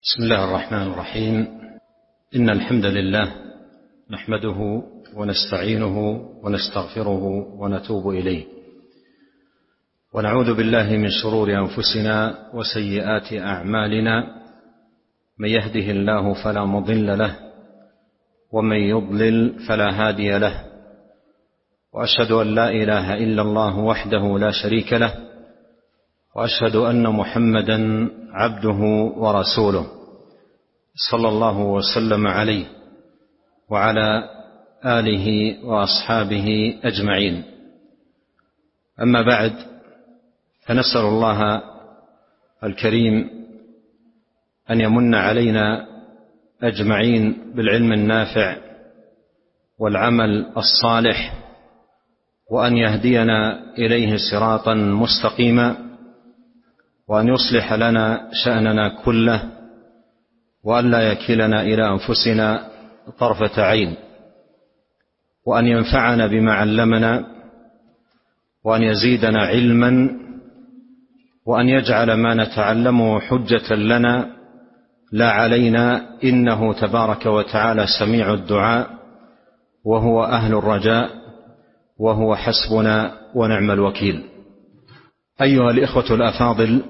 بسم الله الرحمن الرحيم. إن الحمد لله نحمده ونستعينه ونستغفره ونتوب إليه، ونعوذ بالله من شرور أنفسنا وسيئات أعمالنا. من يهده الله فلا مضل له، ومن يضلل فلا هادي له، وأشهد أن لا إله إلا الله وحده لا شريك له، وأشهد أن محمدا عبده ورسوله صلى الله وسلم عليه وعلى آله وأصحابه أجمعين. أما بعد، فنسأل الله الكريم أن يمن علينا أجمعين بالعلم النافع والعمل الصالح، وأن يهدينا إليه صراطا مستقيما، وأن يصلح لنا شأننا كله، وأن لا يكلنا إلى أنفسنا طرفة عين، وأن ينفعنا بما علمنا، وأن يزيدنا علما، وأن يجعل ما نتعلمه حجة لنا لا علينا، إنه تبارك وتعالى سميع الدعاء، وهو أهل الرجاء، وهو حسبنا ونعم الوكيل. أيها الإخوة الأفاضل،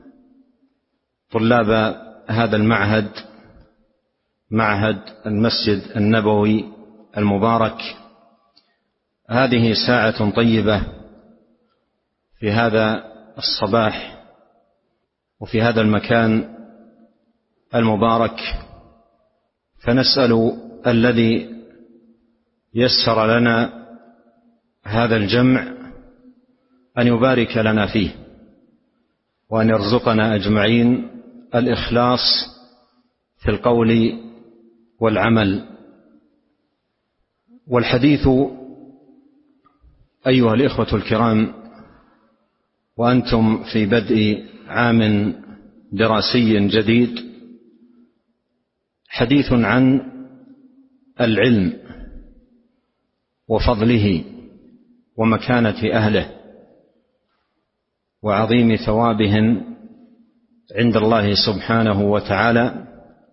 طلاب هذا المعهد، معهد المسجد النبوي المبارك، هذه ساعة طيبة في هذا الصباح وفي هذا المكان المبارك، فنسأل الذي يسر لنا هذا الجمع أن يبارك لنا فيه، وأن يرزقنا أجمعين الإخلاص في القول والعمل. والحديث أيها الإخوة الكرام، وأنتم في بدء عام دراسي جديد، حديث عن العلم وفضله ومكانة أهله وعظيم ثوابهم عند الله سبحانه وتعالى،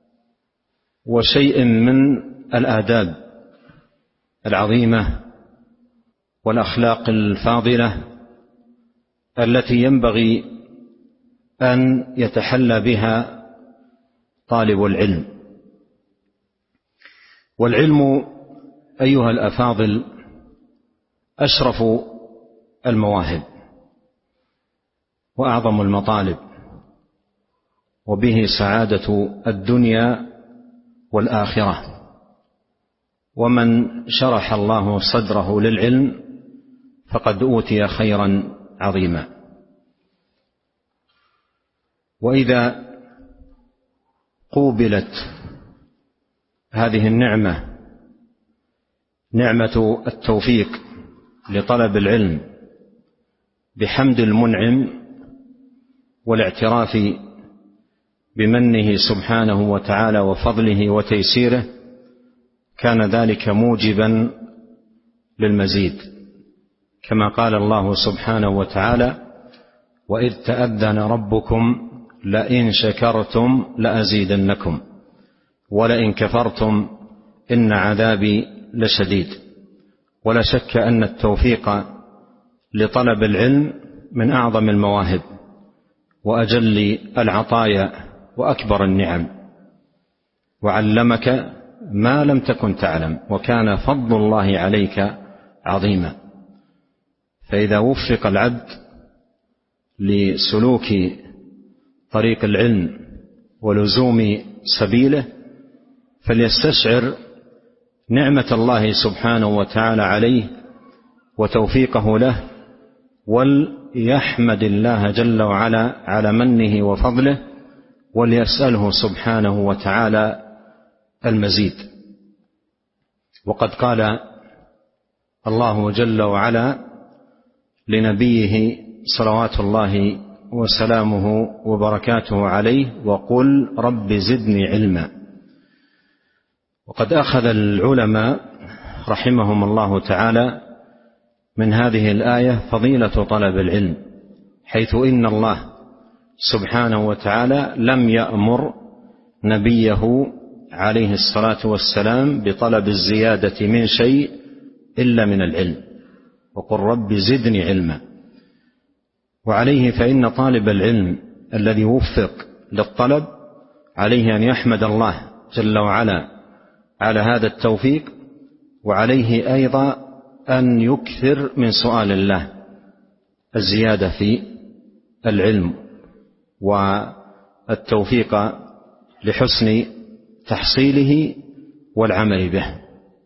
وشيء من الآداب العظيمة والأخلاق الفاضلة التي ينبغي أن يتحلى بها طالب العلم. والعلم أيها الأفاضل أشرف المواهب وأعظم المطالب، وبه سعادة الدنيا والآخرة. ومن شرح الله صدره للعلم فقد أوتي خيرا عظيما. وإذا قوبلت هذه النعمة، نعمة التوفيق لطلب العلم، بحمد المنعم والاعتراف بمنه سبحانه وتعالى وفضله وتيسيره، كان ذلك موجبا للمزيد، كما قال الله سبحانه وتعالى: وإذ تأذن ربكم لئن شكرتم لأزيدنكم ولئن كفرتم إن عذابي لشديد. ولا شك أن التوفيق لطلب العلم من أعظم المواهب وأجل العطايا وأكبر النعم، وعلمك ما لم تكن تعلم، وكان فضل الله عليك عظيما. فإذا وفق العبد لسلوك طريق العلم ولزوم سبيله، فليستشعر نعمة الله سبحانه وتعالى عليه وتوفيقه له، وليحمد الله جل وعلا على منه وفضله، وليسأله سبحانه وتعالى المزيد. وقد قال الله جل وعلا لنبيه صلوات الله وسلامه وبركاته عليه: وقل رب زدني علما. وقد أخذ العلماء رحمهم الله تعالى من هذه الآية فضيلة طلب العلم، حيث إن الله سبحانه وتعالى لم يأمر نبيه عليه الصلاة والسلام بطلب الزيادة من شيء إلا من العلم، وقل رب زدني علما. وعليه فإن طالب العلم الذي وفق للطلب عليه أن يحمد الله جل وعلا على هذا التوفيق، وعليه أيضا أن يكثر من سؤال الله الزيادة في العلم والتوفيق لحسن تحصيله والعمل به.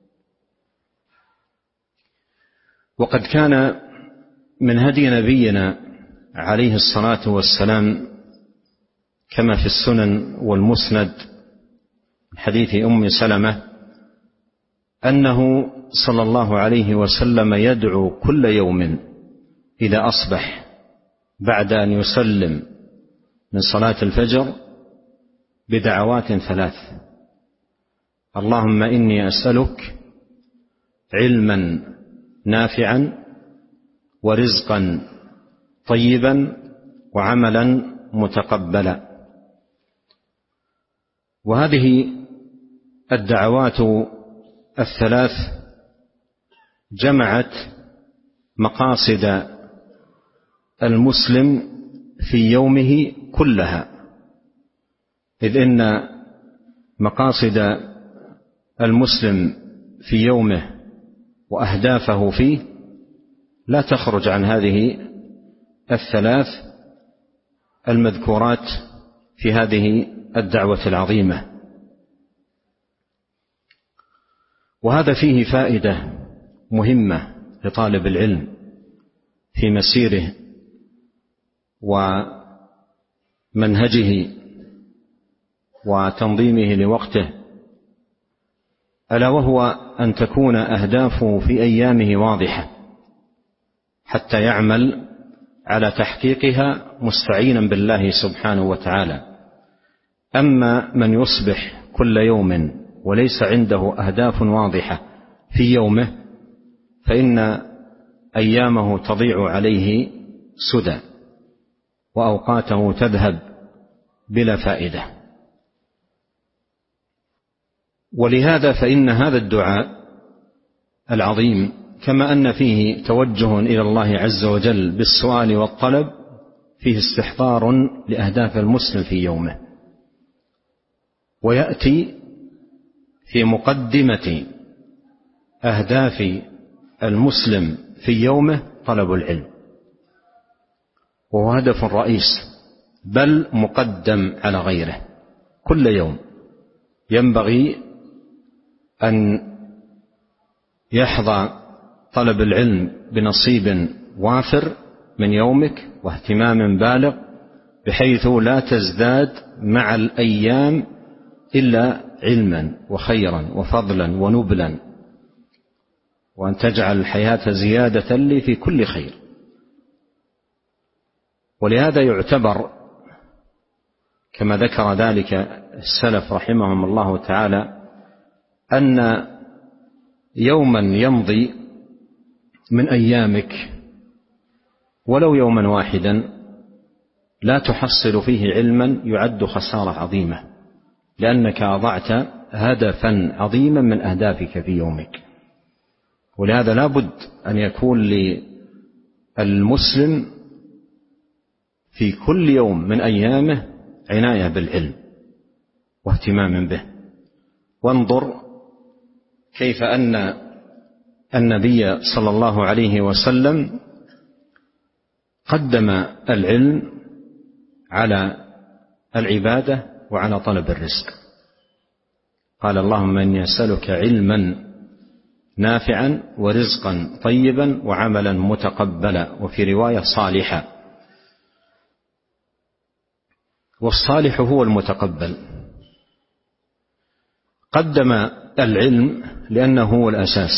وقد كان من هدي نبينا عليه الصلاة والسلام كما في السنن والمسند حديث أم سلمة أنه صلى الله عليه وسلم يدعو كل يوم إذا أصبح بعد أن يسلم من صلاة الفجر بدعوات ثلاث: اللهم إني أسألك علما نافعا ورزقا طيبا وعملا متقبلا. وهذه الدعوات الثلاث جمعت مقاصد المسلم في يومه كلها، إذ إن مقاصد المسلم في يومه وأهدافه فيه لا تخرج عن هذه الثلاث المذكورات في هذه الدعوة العظيمة. وهذا فيه فائدة مهمة لطالب العلم في مسيره ومنهجه وتنظيمه لوقته، ألا وهو أن تكون أهدافه في أيامه واضحة حتى يعمل على تحقيقها مستعينا بالله سبحانه وتعالى. أما من يصبح كل يوم وليس عنده أهداف واضحة في يومه فإن أيامه تضيع عليه سدى وأوقاته تذهب بلا فائدة. ولهذا فإن هذا الدعاء العظيم كما أن فيه توجه إلى الله عز وجل بالسؤال والطلب، فيه استحضار لأهداف المسلم في يومه. ويأتي في مقدمة أهداف المسلم في يومه طلب العلم، وهو هدف رئيس بل مقدم على غيره. كل يوم ينبغي أن يحظى طلب العلم بنصيب وافر من يومك واهتمام بالغ، بحيث لا تزداد مع الأيام إلا علما وخيرا وفضلا ونبلا، وأن تجعل الحياة زيادة لي في كل خير. ولهذا يعتبر كما ذكر ذلك السلف رحمهم الله تعالى أن يوما يمضي من أيامك ولو يوما واحدا لا تحصل فيه علما يعد خسارة عظيمة، لأنك أضعت هدفا عظيما من أهدافك في يومك. ولهذا لا بد أن يكون للمسلم في كل يوم من أيامه عناية بالعلم واهتمام به. وانظر كيف أن النبي صلى الله عليه وسلم قدم العلم على العبادة وعلى طلب الرزق. قال اللهم إني أسألك علما نافعا ورزقا طيبا وعملا متقبلا، وفي رواية صالحا. والصالح هو المتقبل. قدم العلم لأنه هو الأساس،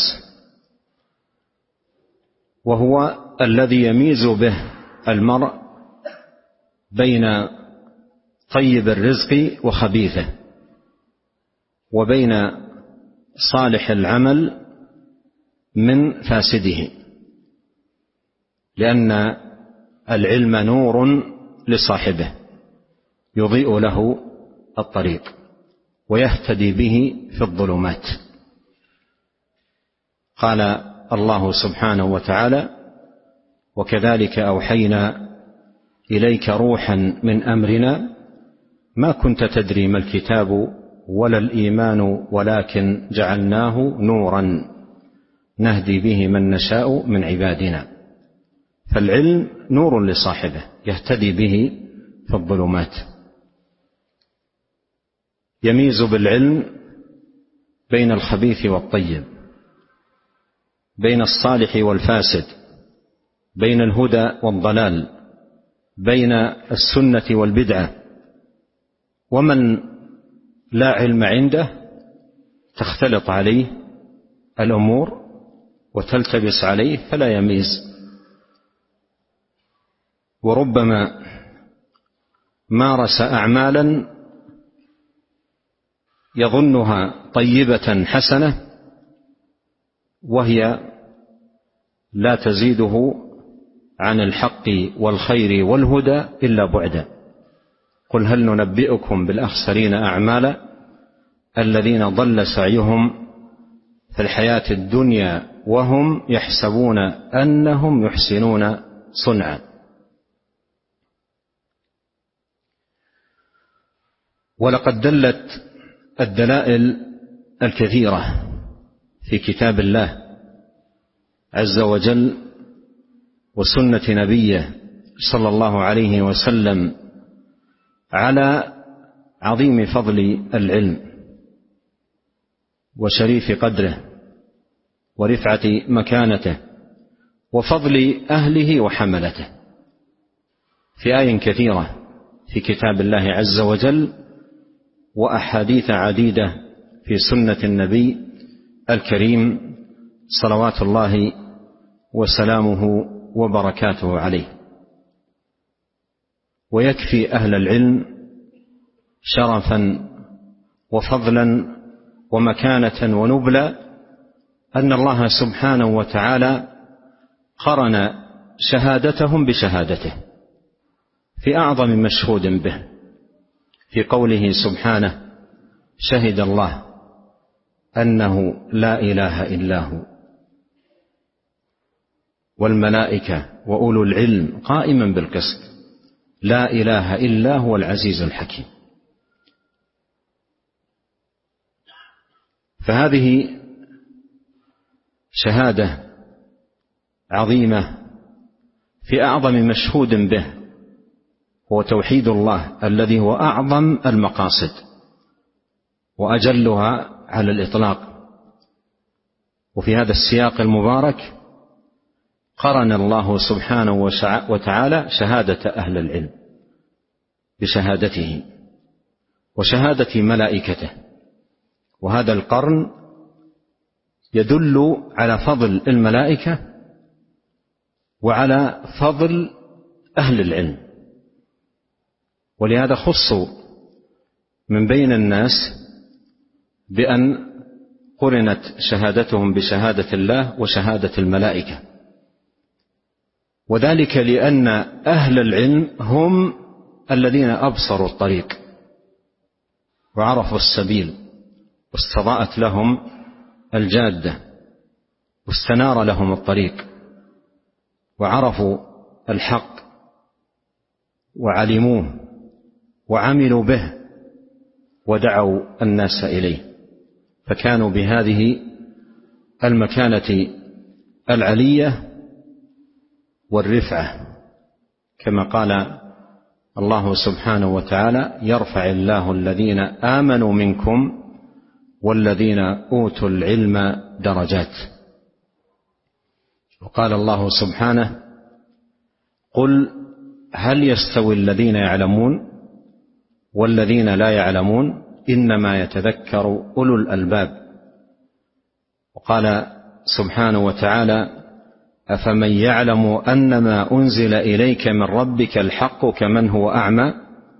وهو الذي يميز به المرء بين طيب الرزق وخبيثه، وبين صالح العمل من فاسده، لأن العلم نور لصاحبه يضيء له الطريق. ويهتدي به في الظلمات. قال الله سبحانه وتعالى: وكذلك أوحينا إليك روحا من أمرنا ما كنت تدري ما الكتاب ولا الإيمان ولكن جعلناه نورا نهدي به من نشاء من عبادنا. فالعلم نور لصاحبه يهتدي به في الظلمات. يميز بالعلم بين الخبيث والطيب، بين الصالح والفاسد، بين الهدى والضلال، بين السنة والبدعة. ومن لا علم عنده تختلط عليه الأمور وتلتبس عليه فلا يميز، وربما مارس أعمالا يظنها طيبة حسنة وهي لا تزيده عن الحق والخير والهدى إلا بعدا. قل هل ننبئكم بالأخسرين أعمالا الذين ضل سعيهم في الحياة الدنيا وهم يحسبون أنهم يحسنون صنعا. ولقد دلت الدلائل الكثيرة في كتاب الله عز وجل وسنة نبيه صلى الله عليه وسلم على عظيم فضل العلم وشريف قدره ورفعة مكانته وفضل أهله وحملته في آي كثيرة في كتاب الله عز وجل وأحاديث عديدة في سنة النبي الكريم صلوات الله وسلامه وبركاته عليه. ويكفي أهل العلم شرفا وفضلا ومكانة ونبلا أن الله سبحانه وتعالى قرن شهادتهم بشهادته في أعظم مشهود به في قوله سبحانه: شهد الله أنه لا إله إلا هو والملائكة وأولو العلم قائما بالقسط لا إله إلا هو العزيز الحكيم. فهذه شهادة عظيمة في أعظم مشهود به هو توحيد الله الذي هو أعظم المقاصد وأجلها على الإطلاق. وفي هذا السياق المبارك قرن الله سبحانه وتعالى شهادة أهل العلم بشهادته وشهادة ملائكته، وهذا القرن يدل على فضل الملائكة وعلى فضل أهل العلم. ولهذا خصوا من بين الناس بأن قرنت شهادتهم بشهادة الله وشهادة الملائكة، وذلك لأن أهل العلم هم الذين أبصروا الطريق وعرفوا السبيل واستضاءت لهم الجادة واستنار لهم الطريق وعرفوا الحق وعلموه وعملوا به ودعوا الناس إليه، فكانوا بهذه المكانة العلية والرفعة كما قال الله سبحانه وتعالى: يرفع الله الذين آمنوا منكم والذين أوتوا العلم درجات. وقال الله سبحانه: قل هل يستوي الذين يعلمون والذين لا يعلمون إنما يتذكر أولو الألباب. وقال سبحانه وتعالى: أفمن يعلم أنما أنزل إليك من ربك الحق كمن هو أعمى.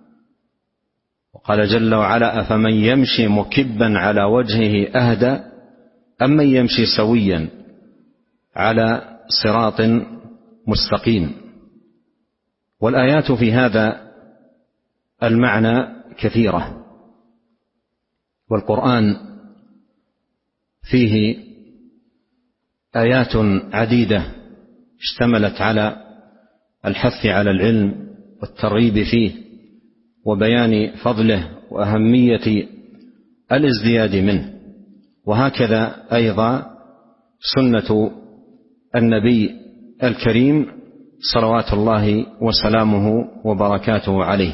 وقال جل وعلا: أفمن يمشي مكبا على وجهه أهدى أمن يمشي سويا على صراط مستقيم. والآيات في هذا المعنى كثيرة، والقرآن فيه آيات عديدة اشتملت على الحث على العلم والترغيب فيه وبيان فضله وأهمية الازدياد منه. وهكذا أيضا سنة النبي الكريم صلوات الله وسلامه وبركاته عليه.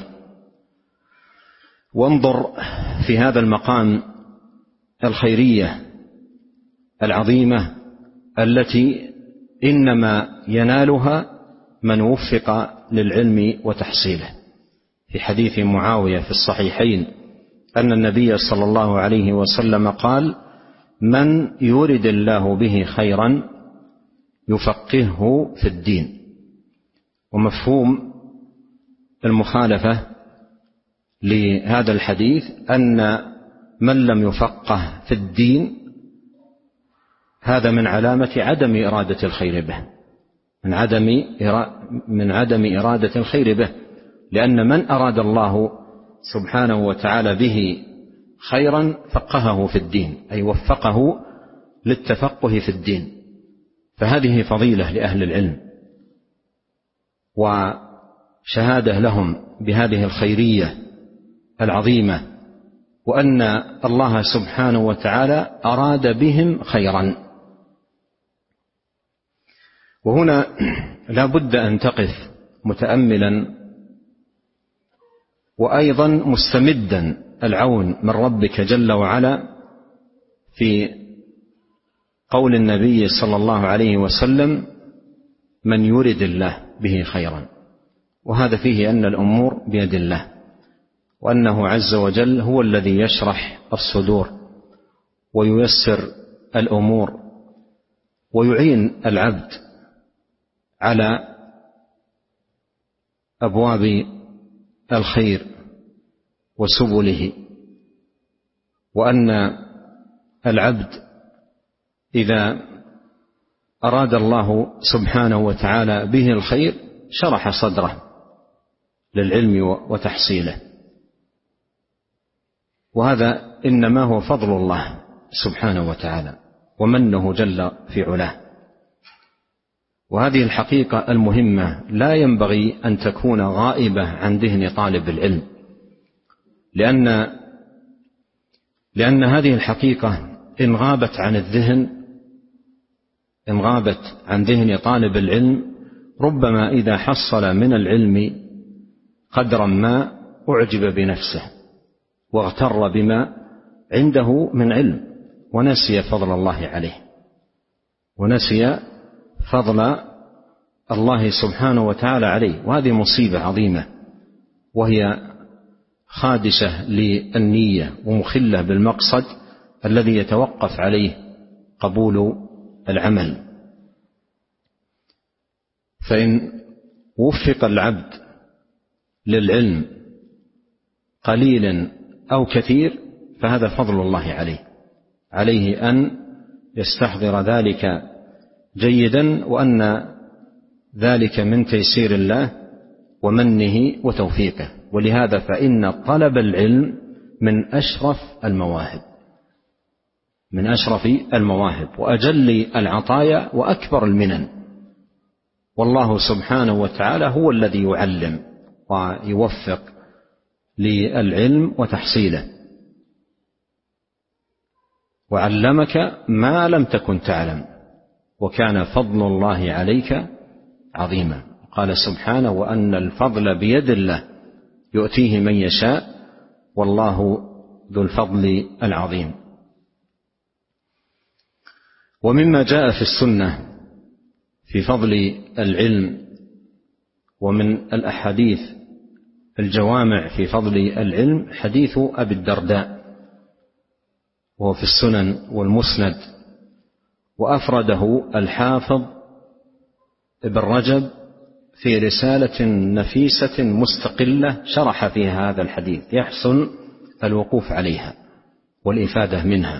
وانظر في هذا المقام الخيرية العظيمة التي إنما ينالها من وفق للعلم وتحصيله. في حديث معاوية في الصحيحين أن النبي صلى الله عليه وسلم قال: من يرد الله به خيرا يفقهه في الدين. ومفهوم المخالفة لهذا الحديث أن من لم يفقه في الدين هذا من علامة عدم إرادة الخير به، من عدم إرادة الخير به، لأن من أراد الله سبحانه وتعالى به خيرا فقهه في الدين، أي وفقه للتفقه في الدين. فهذه فضيلة لأهل العلم وشهادة لهم بهذه الخيرية العظيمة، وأن الله سبحانه وتعالى أراد بهم خيرا. وهنا لا بد أن تقف متأملا وأيضا مستمدا العون من ربك جل وعلا في قول النبي صلى الله عليه وسلم: من يرد الله به خيرا. وهذا فيه أن الأمور بيد الله، وأنه عز وجل هو الذي يشرح الصدور وييسر الأمور ويعين العبد على أبواب الخير وسبله، وأن العبد إذا أراد الله سبحانه وتعالى به الخير شرح صدره للعلم وتحصيله، وهذا إنما هو فضل الله سبحانه وتعالى ومنه جل في علاه. وهذه الحقيقة المهمة لا ينبغي أن تكون غائبة عن ذهن طالب العلم، لأن هذه الحقيقة إن غابت عن ذهن طالب العلم ربما إذا حصل من العلم قدرا ما أعجب بنفسه واغتر بما عنده من علم ونسي فضل الله عليه، ونسي فضل الله سبحانه وتعالى عليه. وهذه مصيبة عظيمة، وهي خادشة للنية ومخلة بالمقصد الذي يتوقف عليه قبول العمل. فإن وفق العبد للعلم قليلا أو كثير فهذا فضل الله عليه أن يستحضر ذلك جيدا، وأن ذلك من تيسير الله ومنه وتوفيقه. ولهذا فإن طلب العلم من أشرف المواهب وأجل العطايا وأكبر المنن، والله سبحانه وتعالى هو الذي يعلم ويوفق للعلم وتحصيله. وعلمك ما لم تكن تعلم وكان فضل الله عليك عظيما. قال سبحانه: وأن الفضل بيد الله يؤتيه من يشاء والله ذو الفضل العظيم. ومما جاء في السنة في فضل العلم ومن الأحاديث الجوامع في فضل العلم حديث أبي الدرداء، وهو في السنن والمسند، وأفرده الحافظ ابن رجب في رسالة نفيسة مستقلة شرح فيها هذا الحديث، يحسن الوقوف عليها والإفادة منها.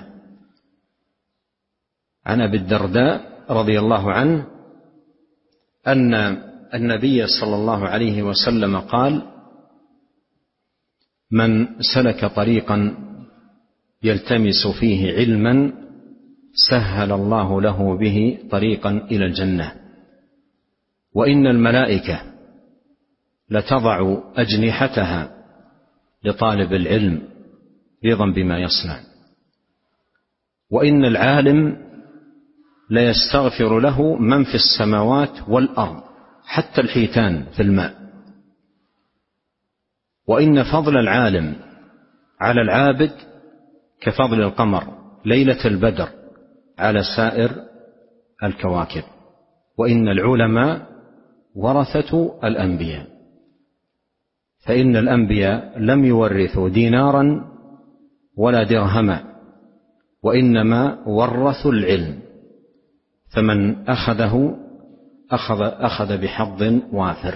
عن أبي الدرداء رضي الله عنه أن النبي صلى الله عليه وسلم قال: من سلك طريقا يلتمس فيه علما سهل الله له به طريقا إلى الجنة. وإن الملائكة لتضع أجنحتها لطالب العلم رضا بما يصنع. وإن العالم ليستغفر له من في السماوات والأرض حتى الحيتان في الماء. وإن فضل العالم على العابد كفضل القمر ليلة البدر على سائر الكواكب. وإن العلماء ورثة الأنبياء، فإن الأنبياء لم يورثوا دينارا ولا درهما، وإنما ورثوا العلم، فمن أخذه أخذ بحظ وافر.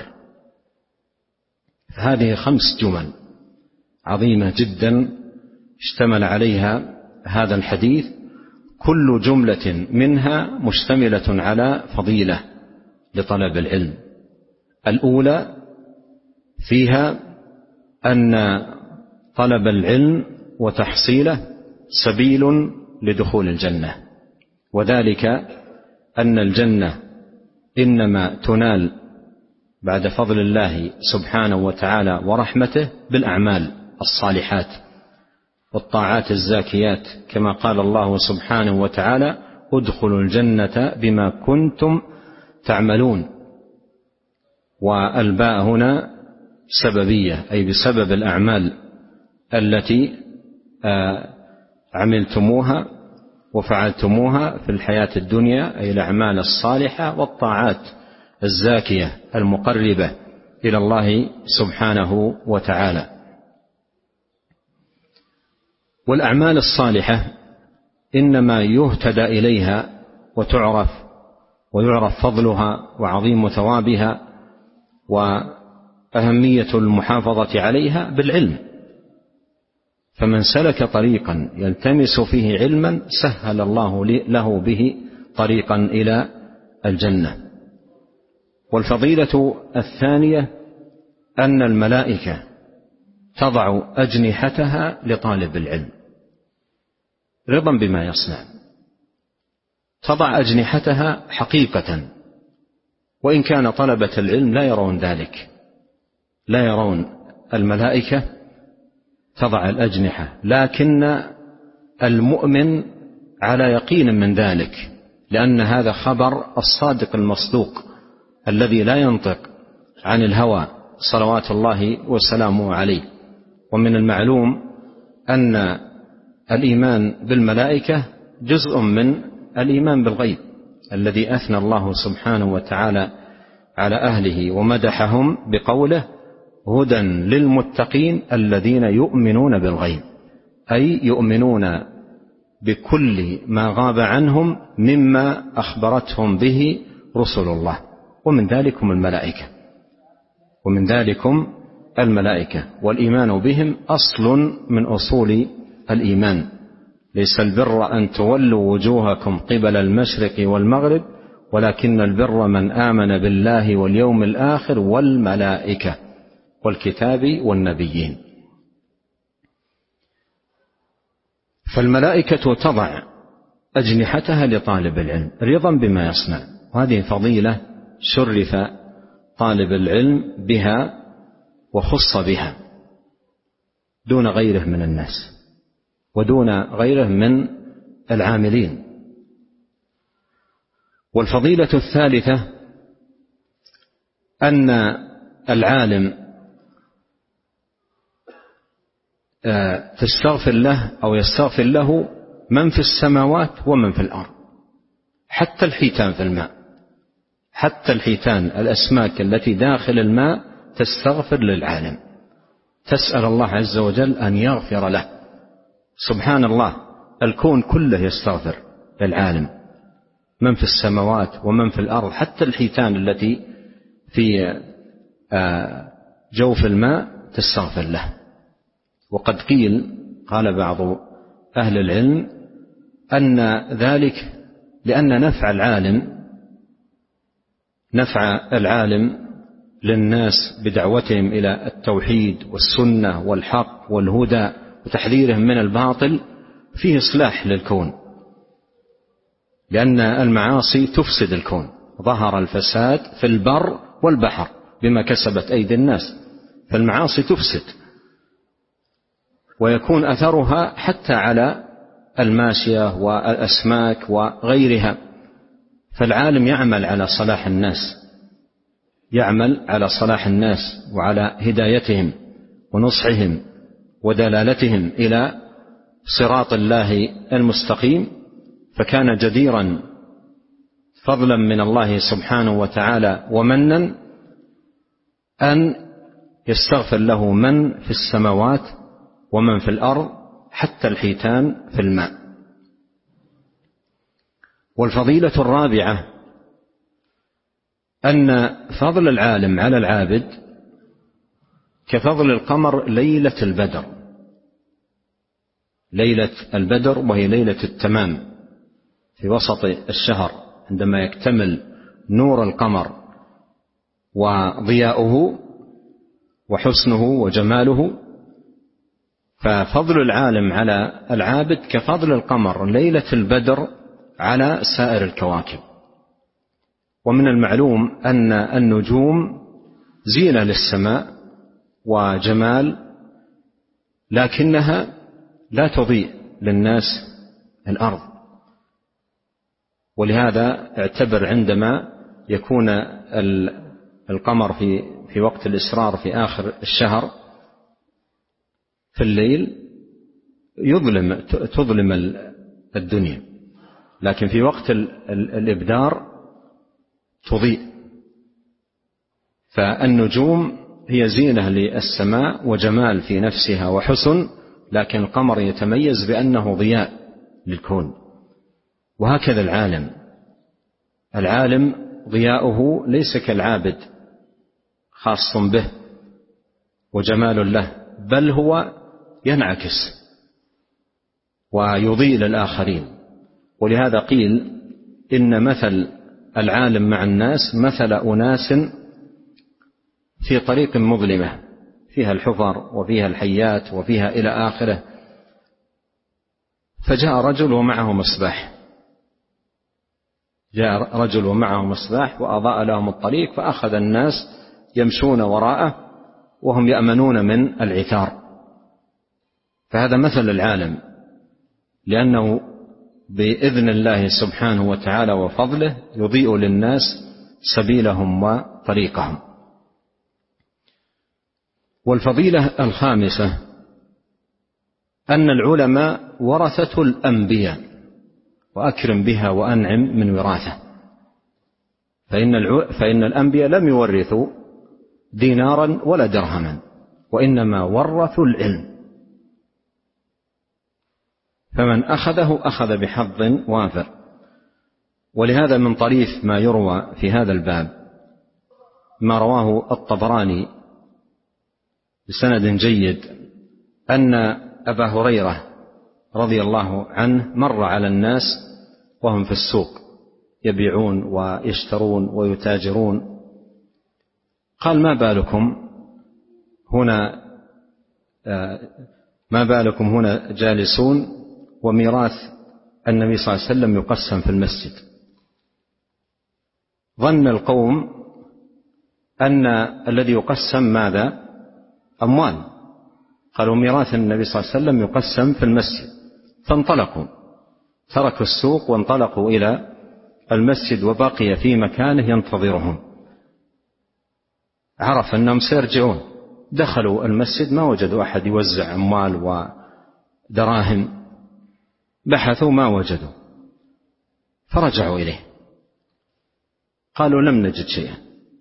هذه 5 جمل عظيمة جدا اشتمل عليها هذا الحديث، كل جملة منها مشتملة على فضيلة لطلب العلم. الأولى فيها أن طلب العلم وتحصيله سبيل لدخول الجنة، وذلك أن الجنة إنما تنال بعد فضل الله سبحانه وتعالى ورحمته بالأعمال الصالحات والطاعات الزاكيات، كما قال الله سبحانه وتعالى: ادخلوا الجنة بما كنتم تعملون. والباء هنا سببية، أي بسبب الأعمال التي عملتموها وفعلتموها في الحياة الدنيا، أي الأعمال الصالحة والطاعات الزاكية المقربة إلى الله سبحانه وتعالى. والأعمال الصالحة إنما يهتدى إليها ويعرف فضلها وعظيم ثوابها وأهمية المحافظة عليها بالعلم. فمن سلك طريقا يلتمس فيه علما سهل الله له به طريقا إلى الجنة. والفضيلة الثانية أن الملائكة تضع أجنحتها لطالب العلم رضا بما يصنع، تضع أجنحتها حقيقة، وإن كان طلبة العلم لا يرون ذلك، لا يرون الملائكة تضع الأجنحة، لكن المؤمن على يقين من ذلك، لأن هذا خبر الصادق المصدوق الذي لا ينطق عن الهوى صلوات الله وسلامه عليه. ومن المعلوم أن الإيمان بالملائكة جزء من الإيمان بالغيب الذي أثنى الله سبحانه وتعالى على أهله ومدحهم بقوله: هدى للمتقين الذين يؤمنون بالغيب، أي يؤمنون بكل ما غاب عنهم مما أخبرتهم به رسل الله، ومن ذلكم الملائكة، والإيمان بهم أصل من أصول الإيمان. ليس البر أن تولوا وجوهكم قبل المشرق والمغرب، ولكن البر من آمن بالله واليوم الآخر والملائكة والكتاب والنبيين. فالملائكة تضع أجنحتها لطالب العلم رضا بما يصنع، وهذه فضيلة شرف طالب العلم بها وخص بها دون غيره من الناس ودون غيره من العاملين. والفضيلة الثالثة أن العالم تستغفر له أو يستغفر له من في السماوات ومن في الأرض، حتى الحيتان في الماء، حتى الحيتان الأسماك التي داخل الماء تستغفر للعالم، تسأل الله عز وجل أن يغفر له. سبحان الله، الكون كله يستغفر للعالم، من في السماوات ومن في الأرض، حتى الحيتان التي في جوف الماء تستغفر له. وقد قال بعض أهل العلم أن ذلك لأن نفع العالم للناس بدعوتهم إلى التوحيد والسنة والحق والهدى وتحذيرهم من الباطل فيه إصلاح للكون، لأن المعاصي تفسد الكون. ظهر الفساد في البر والبحر بما كسبت أيدي الناس، فالمعاصي تفسد ويكون أثرها حتى على الماشية والأسماك وغيرها. فالعالم يعمل على صلاح الناس، يعمل على صلاح الناس وعلى هدايتهم ونصحهم ودلالتهم إلى صراط الله المستقيم. فكان جديرا فضلا من الله سبحانه وتعالى ومنا أن يستغفر له من في السماوات ومن في الأرض حتى الحيتان في الماء. والفضيلة الرابعة أن فضل العالم على العابد كفضل القمر ليلة البدر، ليلة البدر وهي ليلة التمام في وسط الشهر، عندما يكتمل نور القمر وضياؤه وحسنه وجماله. ففضل العالم على العابد كفضل القمر ليلة البدر على سائر الكواكب. ومن المعلوم أن النجوم زينة للسماء وجمال، لكنها لا تضيء للناس الأرض. ولهذا اعتبر عندما يكون القمر في وقت الإسرار في آخر الشهر في الليل تظلم الدنيا، لكن في وقت الإبدار تضيء. فالنجوم هي زينة للسماء وجمال في نفسها وحسن، لكن القمر يتميز بأنه ضياء للكون. وهكذا العالم ضياؤه ليس كالعابد خاص به وجمال له، بل هو ينعكس ويضيء للآخرين. ولهذا قيل إن مثل العالم مع الناس مثل أناس في طريق مظلمة فيها الحفر وفيها الحيات وفيها إلى آخره، فجاء رجل ومعه مصباح، جاء رجل ومعه مصباح وأضاء لهم الطريق، فأخذ الناس يمشون وراءه وهم يأمنون من العثار. فهذا مثل العالم، لأنه بإذن الله سبحانه وتعالى وفضله يضيء للناس سبيلهم وطريقهم. والفضيلة الخامسة أن العلماء ورثة الأنبياء، وأكرم بها وأنعم من وراثة. فإن الأنبياء لم يورثوا دينارا ولا درهما، وإنما ورثوا العلم، فمن أخذه أخذ بحظ وافر. ولهذا من طريف ما يروى في هذا الباب ما رواه الطبراني بسند جيد أن أبا هريرة رضي الله عنه مر على الناس وهم في السوق يبيعون ويشترون ويتاجرون، قال: ما بالكم هنا جالسون وميراث النبي صلى الله عليه وسلم يقسم في المسجد. ظن القوم أن الذي يقسم ماذا؟ أموال. قالوا: ميراث النبي صلى الله عليه وسلم يقسم في المسجد. فانطلقوا، تركوا السوق وانطلقوا إلى المسجد، وبقي في مكانه ينتظرهم. عرف أنهم سيرجعون، دخلوا المسجد ما وجدوا أحد يوزع أموال ودراهم، بحثوا ما وجدوا، فرجعوا إليه قالوا: لم نجد شيئا.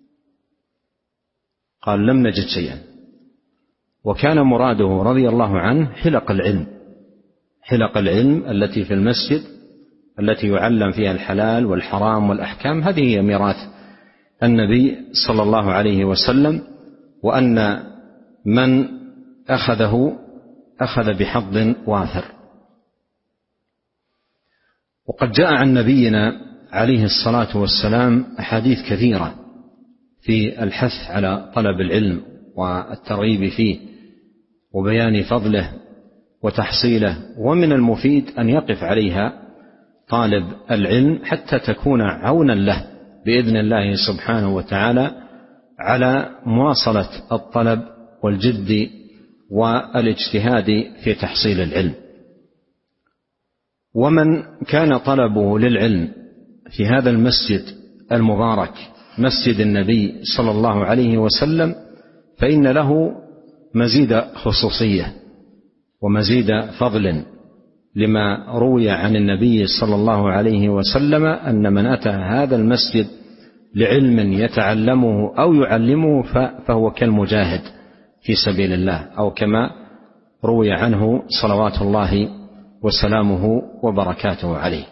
قال: لم نجد شيئا. وكان مراده رضي الله عنه حلق العلم التي في المسجد التي يعلم فيها الحلال والحرام والأحكام، هذه هي ميراث النبي صلى الله عليه وسلم، وأن من أخذه أخذ بحظ وافر. وقد جاء عن نبينا عليه الصلاة والسلام أحاديث كثيرة في الحث على طلب العلم والترغيب فيه وبيان فضله وتحصيله، ومن المفيد أن يقف عليها طالب العلم حتى تكون عونا له بإذن الله سبحانه وتعالى على مواصلة الطلب والجد والاجتهاد في تحصيل العلم. ومن كان طلبه للعلم في هذا المسجد المبارك مسجد النبي صلى الله عليه وسلم فإن له مزيد خصوصية ومزيد فضل، لما روي عن النبي صلى الله عليه وسلم أن من أتى هذا المسجد لعلم يتعلمه أو يعلمه فهو كالمجاهد في سبيل الله، أو كما روي عنه صلوات الله وسلامه وبركاته عليه.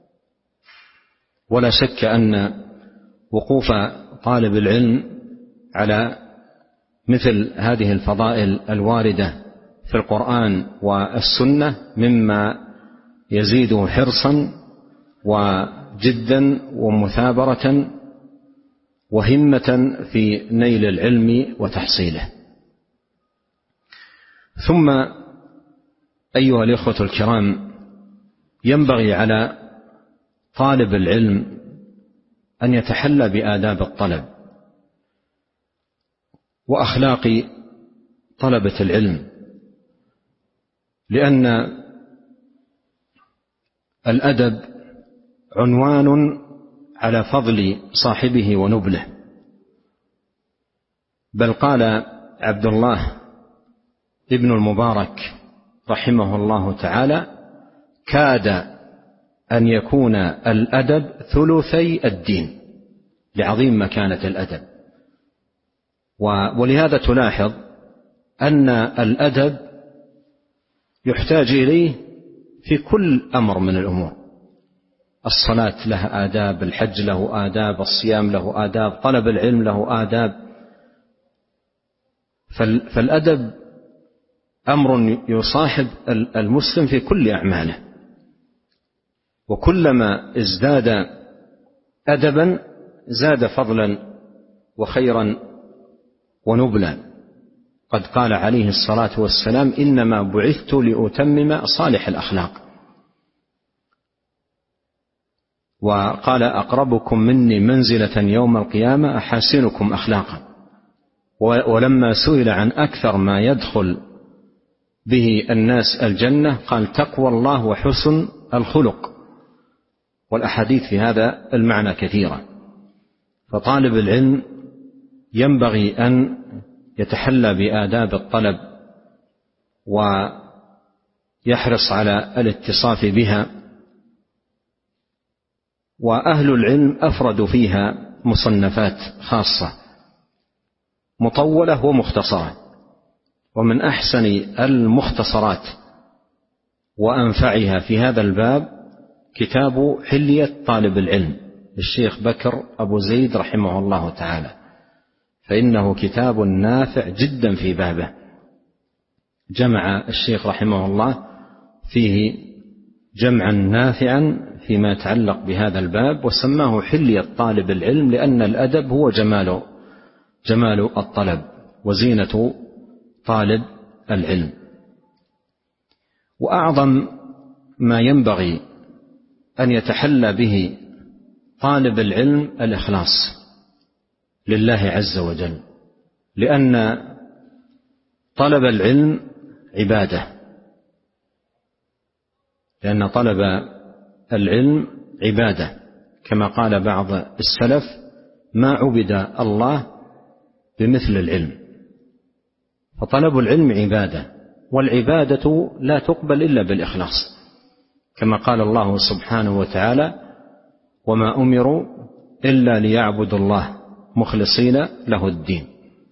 ولا شك أن وقوف طالب العلم على مثل هذه الفضائل الواردة في القرآن والسنة مما يزيد حرصا وجدا ومثابرة وهمة في نيل العلم وتحصيله. ثم أيها الإخوة الكرام، ينبغي على طالب العلم أن يتحلى بآداب الطلب وأخلاق طلبة العلم، لأن الأدب عنوان على فضل صاحبه ونبله. بل قال عبد الله ابن المبارك رحمه الله تعالى: كاد أن يكون الأدب ثلثي الدين، لعظيم مكانة الأدب. ولهذا تلاحظ أن الأدب يحتاج إليه في كل أمر من الأمور. الصلاة لها آداب، الحج له آداب، الصيام له آداب، طلب العلم له آداب. فالأدب أمر يصاحب المسلم في كل أعماله، وكلما ازداد أدبا زاد فضلا وخيرا ونبلا. قد قال عليه الصلاة والسلام: إنما بعثت لأتمم صالح الأخلاق. وقال: أقربكم مني منزلة يوم القيامة أحاسنكم أخلاقا. ولما سئل عن أكثر ما يدخل به الناس الجنة قال: تقوى الله وحسن الخلق. والأحاديث في هذا المعنى كثيرة. فطالب العلم ينبغي أن يتحلى بآداب الطلب ويحرص على الاتصاف بها. وأهل العلم أفردوا فيها مصنفات خاصة مطولة ومختصرة، ومن أحسن المختصرات وأنفعها في هذا الباب كتاب حلية طالب العلم للشيخ بكر أبو زيد رحمه الله تعالى، فإنه كتاب نافع جدا في بابه. جمع الشيخ رحمه الله فيه جمعا نافعا فيما يتعلق بهذا الباب، وسماه حلية طالب العلم، لأن الأدب هو جمال الطلب وزينة طالب العلم. وأعظم ما ينبغي أن يتحلى به طالب العلم الإخلاص لله عز وجل، لأن طلب العلم عبادة، لأن طلب العلم عبادة، كما قال بعض السلف: ما عبد الله بمثل العلم. فطلب العلم عبادة، والعبادة لا تقبل إلا بالإخلاص، كما قال الله سبحانه وتعالى: وما أمروا إلا ليعبدوا الله مخلصين له الدين.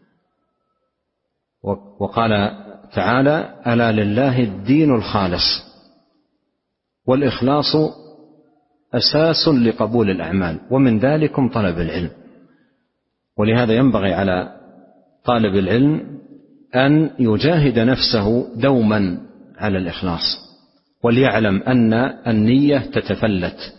وقال تعالى: ألا لله الدين الخالص. والإخلاص أساس لقبول الأعمال، ومن ذلكم طلب العلم. ولهذا ينبغي على طالب العلم أن يجاهد نفسه دوما على الإخلاص، وليعلم أن النية تتفلت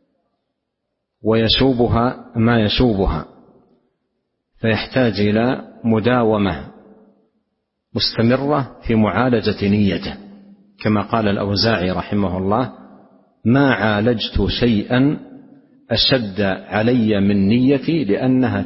ويشوبها ما يشوبها، فيحتاج إلى مداومة مستمرة في معالجة نيته، كما قال الأوزاعي رحمه الله: ما عالجت شيئا أشد علي من نيتي لأنها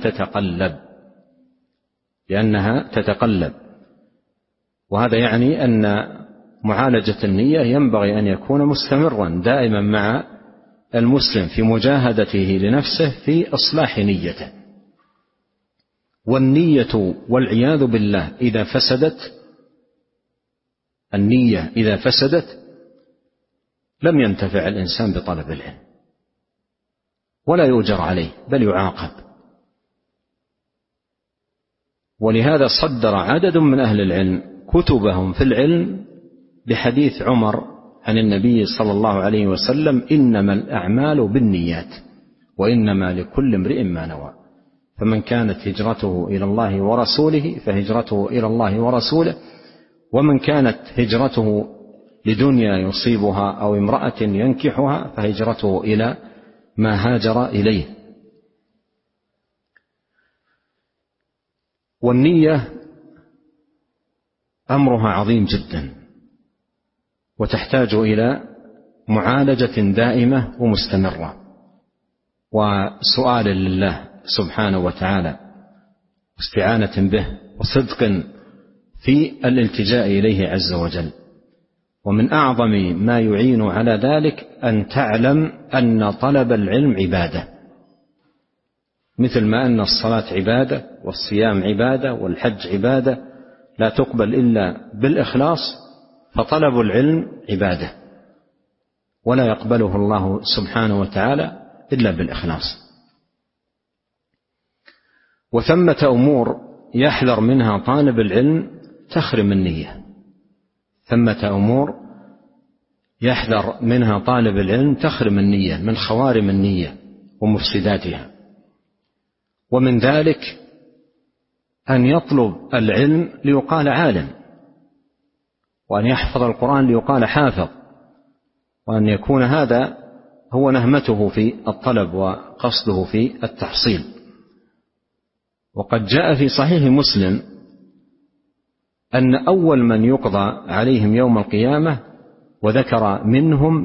تتقلب. وهذا يعني أن معالجة النية ينبغي أن يكون مستمرا دائما مع المسلم في مجاهدته لنفسه في إصلاح نيته. والنية والعياذ بالله إذا فسدت لم ينتفع الإنسان بطلب العلم ولا يؤجر عليه بل يعاقب. ولهذا صدر عدد من أهل العلم كتبهم في العلم بحديث عمر عن النبي صلى الله عليه وسلم: إنما الأعمال بالنيات وإنما لكل امرئ ما نوى، فمن كانت هجرته إلى الله ورسوله فهجرته إلى الله ورسوله، ومن كانت هجرته لدنيا يصيبها أو امرأة ينكحها فهجرته إلى ما هاجر إليه. والنية أمرها عظيم جدا، وتحتاج إلى معالجة دائمة ومستمرة، وسؤال لله سبحانه وتعالى، واستعانة به، وصدق في الالتجاء إليه عز وجل. ومن أعظم ما يعين على ذلك أن تعلم أن طلب العلم عبادة، مثل ما أن الصلاة عبادة والصيام عبادة والحج عبادة لا تقبل إلا بالإخلاص، فطلب العلم عبادة ولا يقبله الله سبحانه وتعالى إلا بالإخلاص. وثمة أمور يحذر منها طالب العلم تخرم النية، ثمة أمور يحذر منها طالب العلم تخرم النية، من خوارم النية ومفسداتها. ومن ذلك أن يطلب العلم ليقال عالم، وأن يحفظ القرآن ليقال حافظ، وأن يكون هذا هو نهمته في الطلب وقصده في التحصيل. وقد جاء في صحيح مسلم أن أول من يقضى عليهم يوم القيامة وذكر منهم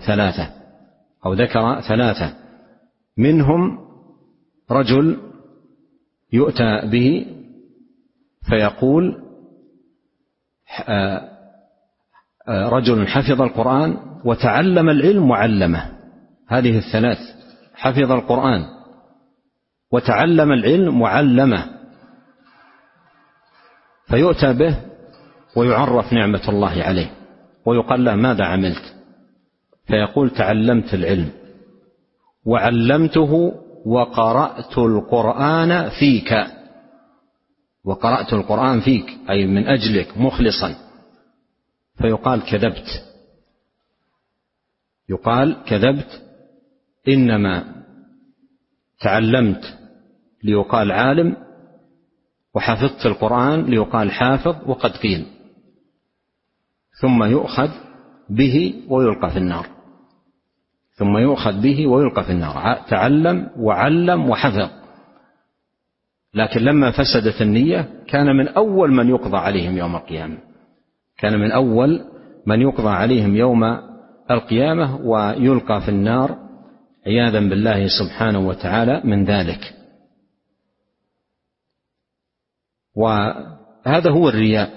ثلاثة منهم رجل يؤتى به فيقول: رجل حفظ القرآن وتعلم العلم وعلمه. هذه الثلاث: حفظ القرآن وتعلم العلم وعلمه. فيؤتى به ويعرف نعمة الله عليه ويقال له: ماذا عملت؟ فيقول: تعلمت العلم وعلمته وقرأت القرآن فيك، أي من أجلك مخلصا. فيقال: كذبت، إنما تعلمت ليقال عالم، وحفظت القرآن ليقال حافظ، وقد قيل. ثم يؤخذ به ويلقى في النار. تعلم وعلم وحفظ، لكن لما فسدت النية كان من أول من يقضى عليهم يوم القيامة ويلقى في النار عياذا بالله سبحانه وتعالى من ذلك. وهذا هو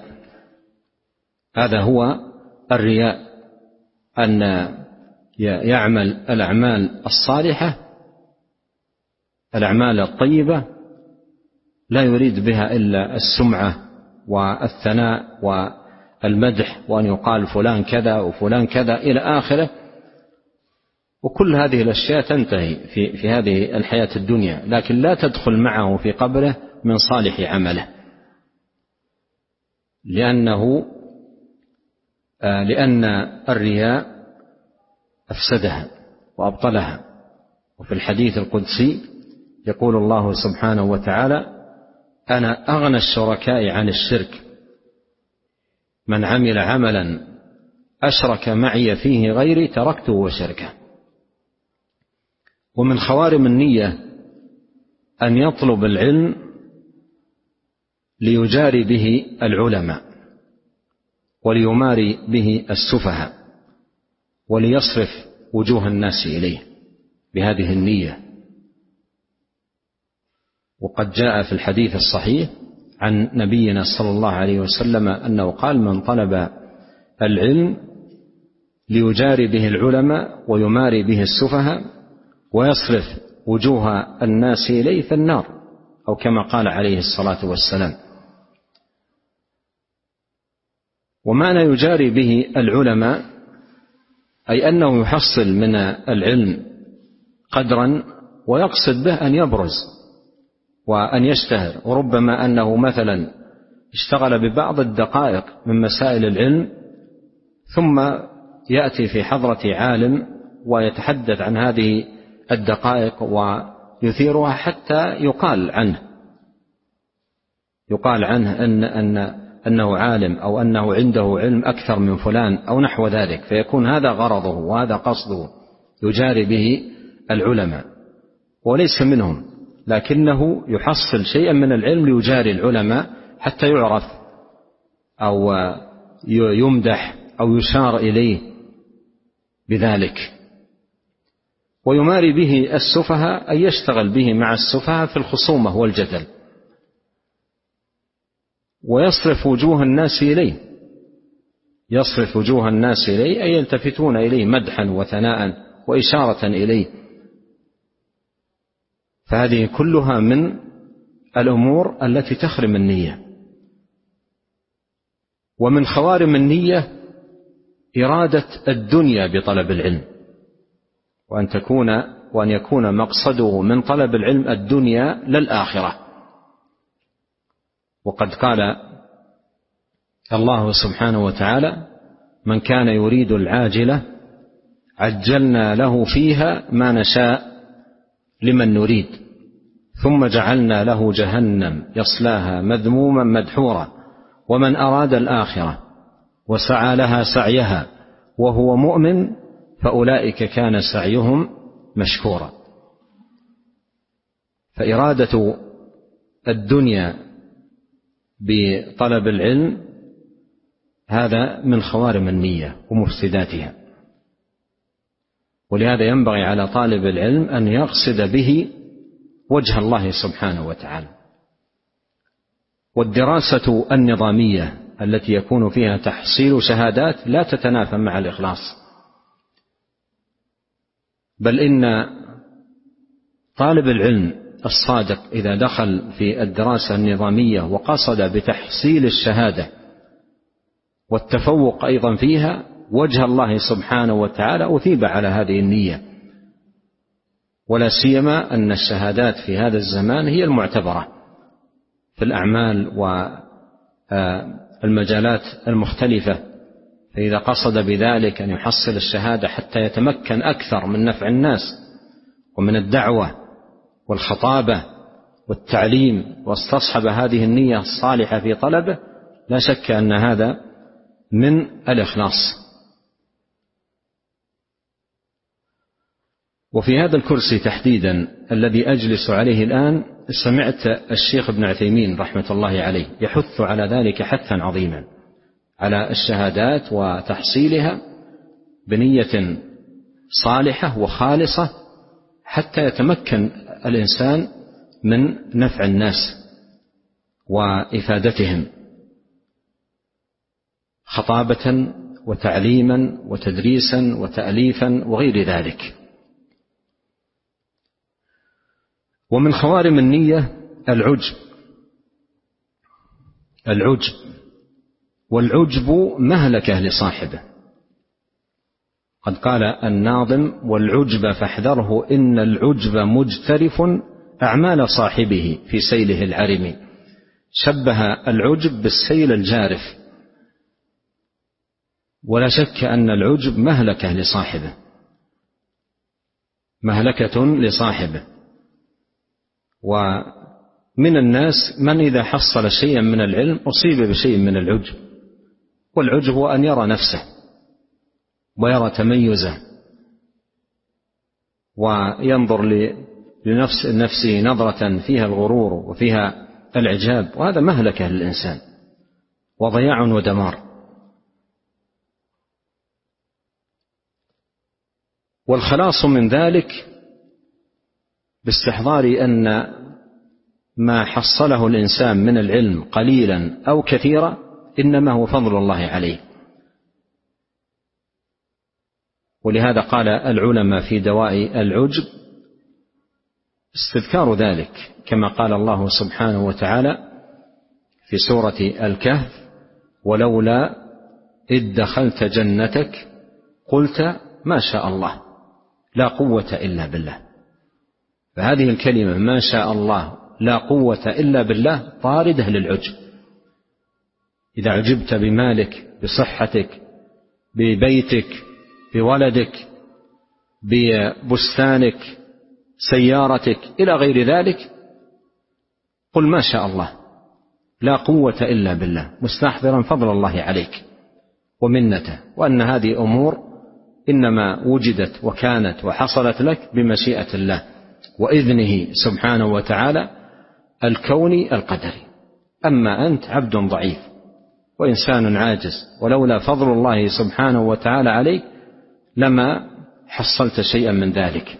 الرياء، أن يعمل الأعمال الصالحة، الأعمال الطيبة، لا يريد بها إلا السمعة والثناء والمدح، وأن يقال فلان كذا وفلان كذا إلى آخره. وكل هذه الأشياء تنتهي في هذه الحياة الدنيا، لكن لا تدخل معه في قبره من صالح عمله، لأن الرياء أفسدها وأبطلها. وفي الحديث القدسي يقول الله سبحانه وتعالى: أنا أغنى الشركاء عن الشرك، من عمل عملا أشرك معي فيه غيري تركته وشركه. ومن خوارم النية أن يطلب العلم ليجاري به العلماء وليماري به السفهاء، وليصرف وجوه الناس إليه بهذه النية. وقد جاء في الحديث الصحيح عن نبينا صلى الله عليه وسلم أنه قال: من طلب العلم ليجاري به العلماء ويماري به السفهاء ويصرف وجوه الناس إليه فالنار، أو كما قال عليه الصلاة والسلام. ومعنى يجاري به العلماء أي أنه يحصل من العلم قدرا ويقصد به أن يبرز وأن يشتهر، وربما أنه مثلا اشتغل ببعض الدقائق من مسائل العلم ثم يأتي في حضرة عالم ويتحدث عن هذه الدقائق ويثيرها حتى يقال عنه أنه عالم، أو أنه عنده علم أكثر من فلان أو نحو ذلك، فيكون هذا غرضه وهذا قصده، يجاري به العلماء وليس منهم، لكنه يحصل شيئا من العلم ليجاري العلماء حتى يعرف أو يمدح أو يشار إليه بذلك. ويماري به السفهاء أي يشتغل به مع السفهاء في الخصومة والجدل، ويصرف وجوه الناس إليه، يصرف وجوه الناس إليه أي يلتفتون إليه مدحا وثناء وإشارة إليه. فهذه كلها من الأمور التي تخرم النية. ومن خوارم النية إرادة الدنيا بطلب العلم، وأن يكون مقصده من طلب العلم الدنيا للآخرة. وقد قال الله سبحانه وتعالى: من كان يريد العاجلة عجلنا له فيها ما نشاء لمن نريد ثم جعلنا له جهنم يصلاها مذموما مدحورا ومن أراد الآخرة وسعى لها سعيها وهو مؤمن فأولئك كان سعيهم مشكورا. فإرادة الدنيا بطلب العلم هذا من خوارم النية ومفسداتها، ولهذا ينبغي على طالب العلم أن يقصد به وجه الله سبحانه وتعالى. والدراسة النظامية التي يكون فيها تحصيل شهادات لا تتنافى مع الإخلاص، بل إن طالب العلم الصادق إذا دخل في الدراسة النظامية وقصد بتحصيل الشهادة والتفوق أيضا فيها وجه الله سبحانه وتعالى أثيب على هذه النية. ولا سيما أن الشهادات في هذا الزمان هي المعتبرة في الأعمال والمجالات المختلفة، فإذا قصد بذلك أن يحصل الشهادة حتى يتمكن أكثر من نفع الناس ومن الدعوة والخطابة والتعليم واستصحب هذه النية الصالحة في طلبه، لا شك أن هذا من الإخلاص. وفي هذا الكرسي تحديدا الذي أجلس عليه الآن سمعت الشيخ ابن عثيمين رحمة الله عليه يحث على ذلك حثا عظيما، على الشهادات وتحصيلها بنية صالحة وخالصة حتى يتمكن الإنسان من نفع الناس وإفادتهم خطابة وتعليما وتدريسا وتأليفا وغير ذلك. ومن خوارم النية العجب، والعجب مهلكة لصاحبه. قد قال الناظم: والعجب فاحذره إن العجب مجترف أعمال صاحبه في سيله العرم. شبه العجب بالسيل الجارف، ولا شك أن العجب مهلكة لصاحبه، مهلكة لصاحبه. ومن الناس من إذا حصل شيئا من العلم أصيب بشيء من العجب، والعجب هو أن يرى نفسه ويرى تميزه وينظر لنفسه نظرة فيها الغرور وفيها العجاب، وهذا مهلكة للإنسان وضياع ودمار. والخلاص من ذلك باستحضار أن ما حصله الإنسان من العلم قليلا أو كثيرا إنما هو فضل الله عليه. ولهذا قال العلماء في دواء العجب استذكار ذلك، كما قال الله سبحانه وتعالى في سورة الكهف: ولولا إذ دخلت جنتك قلت ما شاء الله لا قوة إلا بالله. فهذه الكلمة ما شاء الله لا قوة إلا بالله طاردة للعجب. إذا عجبت بمالك، بصحتك، ببيتك، بولدك، ببستانك، سيارتك، إلى غير ذلك، قل ما شاء الله لا قوة إلا بالله، مستحضرا فضل الله عليك ومنته، وأن هذه أمور إنما وجدت وكانت وحصلت لك بمشيئة الله وإذنه سبحانه وتعالى الكوني القدري. أما أنت عبد ضعيف وإنسان عاجز، ولولا فضل الله سبحانه وتعالى عليك لما حصلت شيئا من ذلك.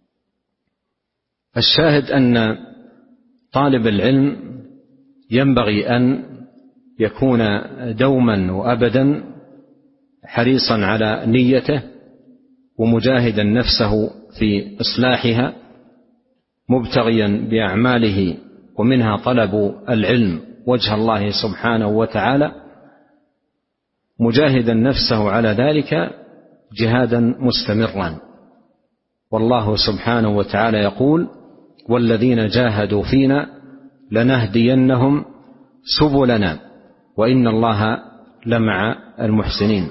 الشاهد أن طالب العلم ينبغي أن يكون دوما وأبدا حريصا على نيته ومجاهدا نفسه في إصلاحها، مبتغيا بأعماله ومنها طلب العلم وجه الله سبحانه وتعالى، مجاهدا نفسه على ذلك جهادا مستمرا. والله سبحانه وتعالى يقول: والذين جاهدوا فينا لنهدينهم سبلنا وإن الله لمع المحسنين.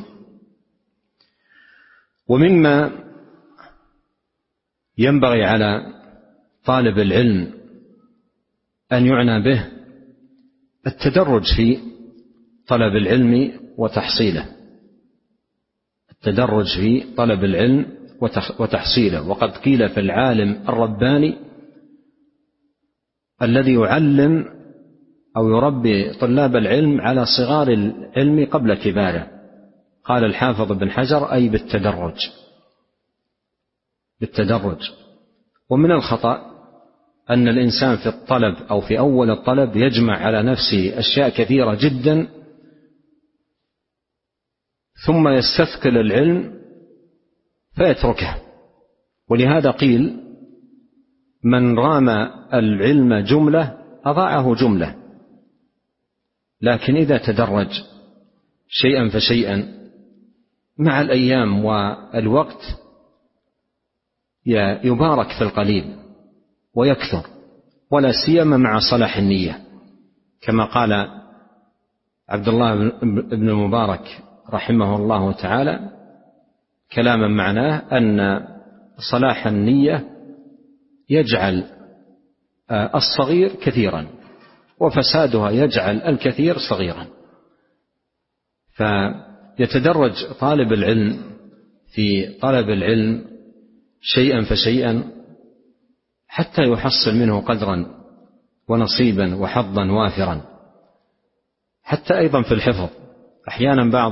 ومما ينبغي على طالب العلم أن يعنى به التدرج في طلب العلم وتحصيله، التدرج في طلب العلم وتحصيله. وقد قيل في العالم الرباني الذي يعلم أو يربي طلاب العلم على صغار العلم قبل كباره، قال الحافظ ابن حجر: أي بالتدرج. ومن الخطأ أن الإنسان في الطلب أو في أول الطلب يجمع على نفسه أشياء كثيرة جدا ثم يستثقل العلم فيتركه. ولهذا قيل: من رام العلم جملة أضاعه جملة. لكن إذا تدرج شيئا فشيئا مع الأيام والوقت يبارك في القليل ويكثر، ولا سيما مع صلاح النية، كما قال عبد الله بن المبارك رحمه الله تعالى كلاما معناه أن صلاح النية يجعل الصغير كثيرا وفسادها يجعل الكثير صغيرا. فيتدرج طالب العلم في طلب العلم شيئا فشيئا حتى يحصل منه قدرا ونصيبا وحظا وافرا. حتى أيضا في الحفظ، أحيانا بعض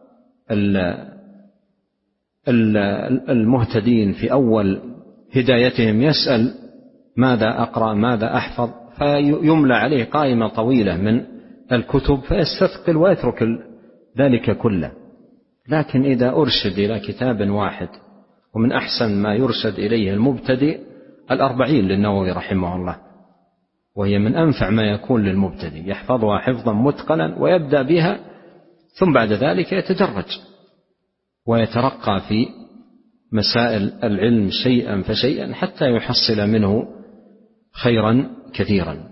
المهتدين في أول هدايتهم يسأل: ماذا أقرأ، ماذا أحفظ؟ فيملى عليه قائمة طويلة من الكتب فيستثقل ويترك ذلك كله. لكن إذا أرشد إلى كتاب واحد، ومن أحسن ما يرشد إليه المبتدئ 40 للنووي رحمه الله، وهي من أنفع ما يكون للمبتدئ، يحفظها حفظا متقنا ويبدأ بها، ثم بعد ذلك يتدرج ويترقى في مسائل العلم شيئا فشيئا حتى يحصل منه خيرا كثيرا.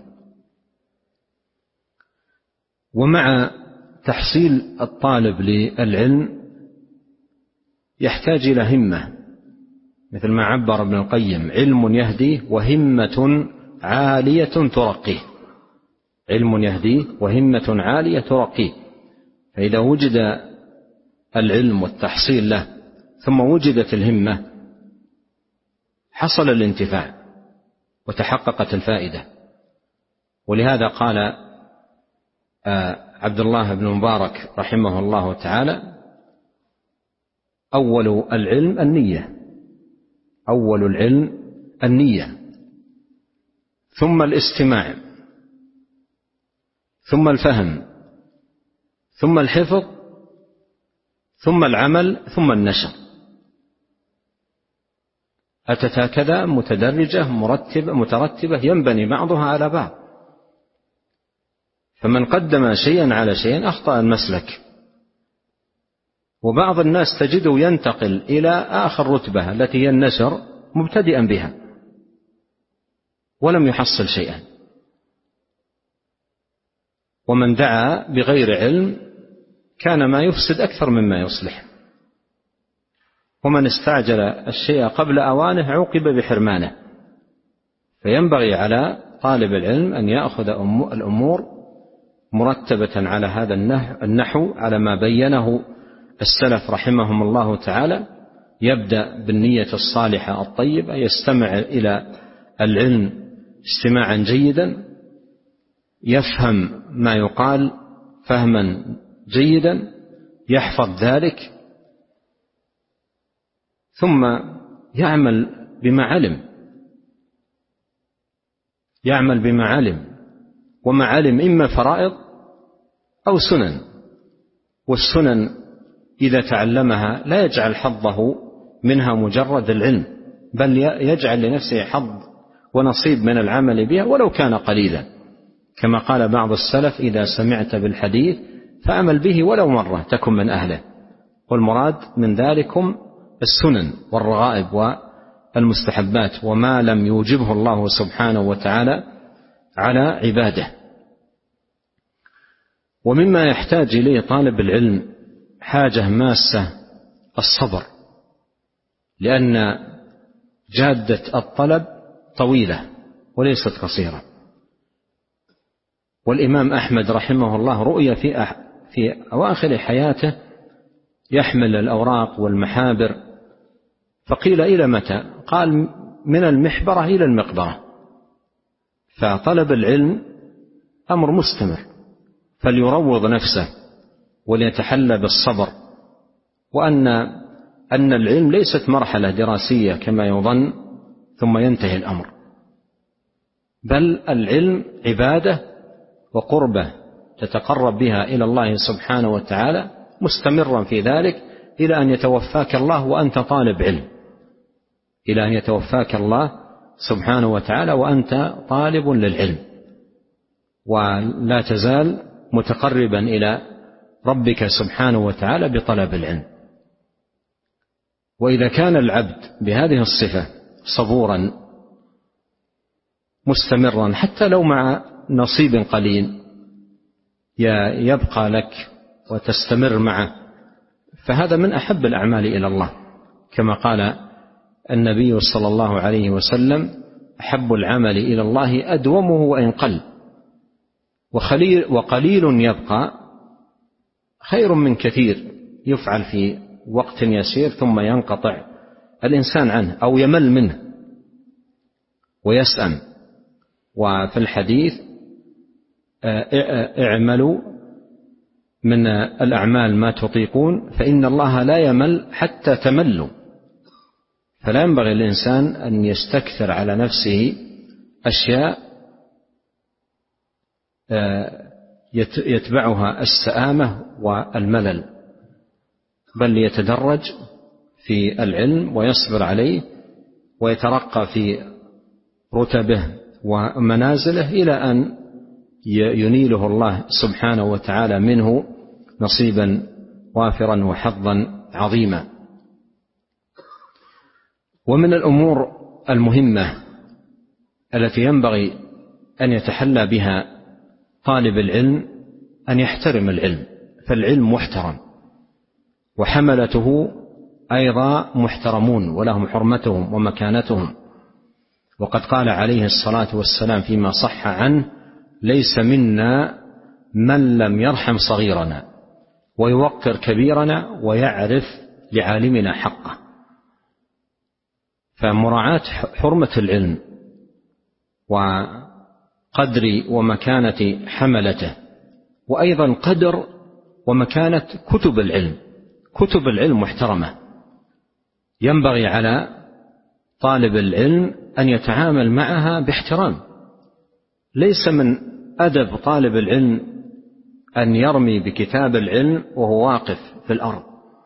ومع تحصيل الطالب للعلم يحتاج إلى همة، مثل ما عبر ابن القيم: علم يهديه وهمة عالية ترقيه. علم يهديه وهمة عالية ترقيه. فإذا وجد العلم والتحصيل له ثم وجدت الهمة حصل الانتفاع وتحققت الفائدة. ولهذا قال عبد الله بن مبارك رحمه الله تعالى: أول العلم النية، أول العلم النية، ثم الاستماع، ثم الفهم، ثم الحفظ، ثم العمل، ثم النشر. أتت هكذا متدرجة مترتبة ينبني بعضها على بعض. فمن قدم شيئا على شيء أخطأ المسلك. وبعض الناس تجده ينتقل إلى آخر رتبة التي هي النشر مبتدئا بها ولم يحصل شيئا. ومن دعا بغير علم كان ما يفسد أكثر مما يصلح، ومن استعجل الشيء قبل أوانه عوقب بحرمانه. فينبغي على طالب العلم أن يأخذ الأمور مرتبة على هذا النحو على ما بينه السلف رحمهم الله تعالى. يبدأ بالنية الصالحة الطيبة، يستمع إلى العلم استماعا جيدا، يفهم ما يقال فهما جيدا، يحفظ ذلك، ثم يعمل بما علم وما علم إما فرائض أو سنن. والسنن إذا تعلمها لا يجعل حظه منها مجرد العلم، بل يجعل لنفسه حظ ونصيب من العمل بها ولو كان قليلا، كما قال بعض السلف: إذا سمعت بالحديث فأمل به ولو مرة تكن من أهله. والمراد من ذلكم السنن والرغائب والمستحبات وما لم يوجبه الله سبحانه وتعالى على عباده. ومما يحتاج إليه طالب العلم حاجة ماسة الصبر، لأن جادة الطلب طويلة وليست قصيرة. والإمام أحمد رحمه الله رؤي في أواخر حياته يحمل الأوراق والمحابر، فقيل: إلى متى؟ قال: من المحبرة إلى المقبرة. فطلب العلم أمر مستمر، فليروض نفسه وليتحلى بالصبر، وأن العلم ليست مرحلة دراسية كما يظن ثم ينتهي الأمر، بل العلم عبادة وقربة تتقرب بها إلى الله سبحانه وتعالى، مستمرا في ذلك إلى أن يتوفاك الله وأنت طالب علم، إلى أن يتوفاك الله سبحانه وتعالى وأنت طالب للعلم، ولا تزال متقربا إلى ربك سبحانه وتعالى بطلب العلم. وإذا كان العبد بهذه الصفة صبورا مستمرا حتى لو مع نصيب قليل يبقى لك وتستمر معه، فهذا من أحب الأعمال إلى الله، كما قال النبي صلى الله عليه وسلم: أحب العمل إلى الله أدومه وإن قل، وقليل يبقى خير من كثير يفعل في وقت يسير ثم ينقطع الإنسان عنه أو يمل منه ويسأم. وفي الحديث: اعملوا من الأعمال ما تطيقون فإن الله لا يمل حتى تملوا. فلا ينبغي الإنسان أن يستكثر على نفسه أشياء يتبعها السآمة والملل، بل يتدرج في العلم ويصبر عليه ويترقى في رتبه ومنازله إلى أن ينيله الله سبحانه وتعالى منه نصيبا وافرا وحظا عظيما. ومن الأمور المهمة التي ينبغي أن يتحلى بها طالب العلم أن يحترم العلم، فالعلم محترم، وحملته أيضا محترمون ولهم حرمتهم ومكانتهم. وقد قال عليه الصلاة والسلام فيما صح عنه: ليس منا من لم يرحم صغيرنا ويوقر كبيرنا ويعرف لعالمنا حقه. فمراعاة حرمة العلم وقدر ومكانة حملته، وأيضا قدر ومكانة كتب العلم. كتب العلم محترمة، ينبغي على طالب العلم أن يتعامل معها باحترام. ليس من أدب طالب العلم أن يرمي بكتاب العلم وهو واقف في الأرض.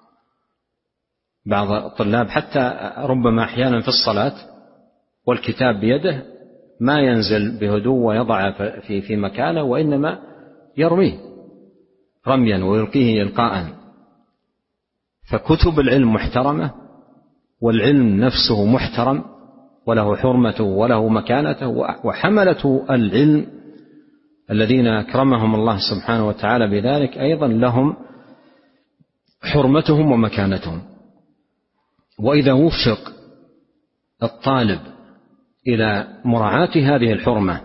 بعض الطلاب حتى ربما أحيانا في الصلاة والكتاب بيده ما ينزل بهدوء ويضع في مكانه، وإنما يرميه رميا ويلقيه إلقاء. فكتب العلم محترمة، والعلم نفسه محترم وله حرمته وله مكانته، وحملة العلم الذين أكرمهم الله سبحانه وتعالى بذلك أيضا لهم حرمتهم ومكانتهم. وإذا وفق الطالب إلى مراعاة هذه الحرمة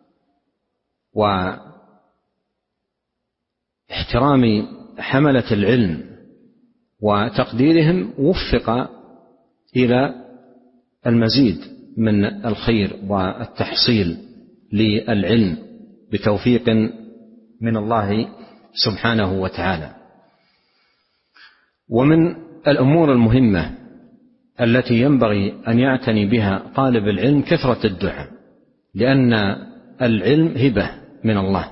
واحترام حملة العلم وتقديرهم، وفق إلى المزيد من الخير والتحصيل للعلم بتوفيق من الله سبحانه وتعالى. ومن الأمور المهمة التي ينبغي أن يعتني بها طالب العلم كثرة الدعاء، لأن العلم هبة من الله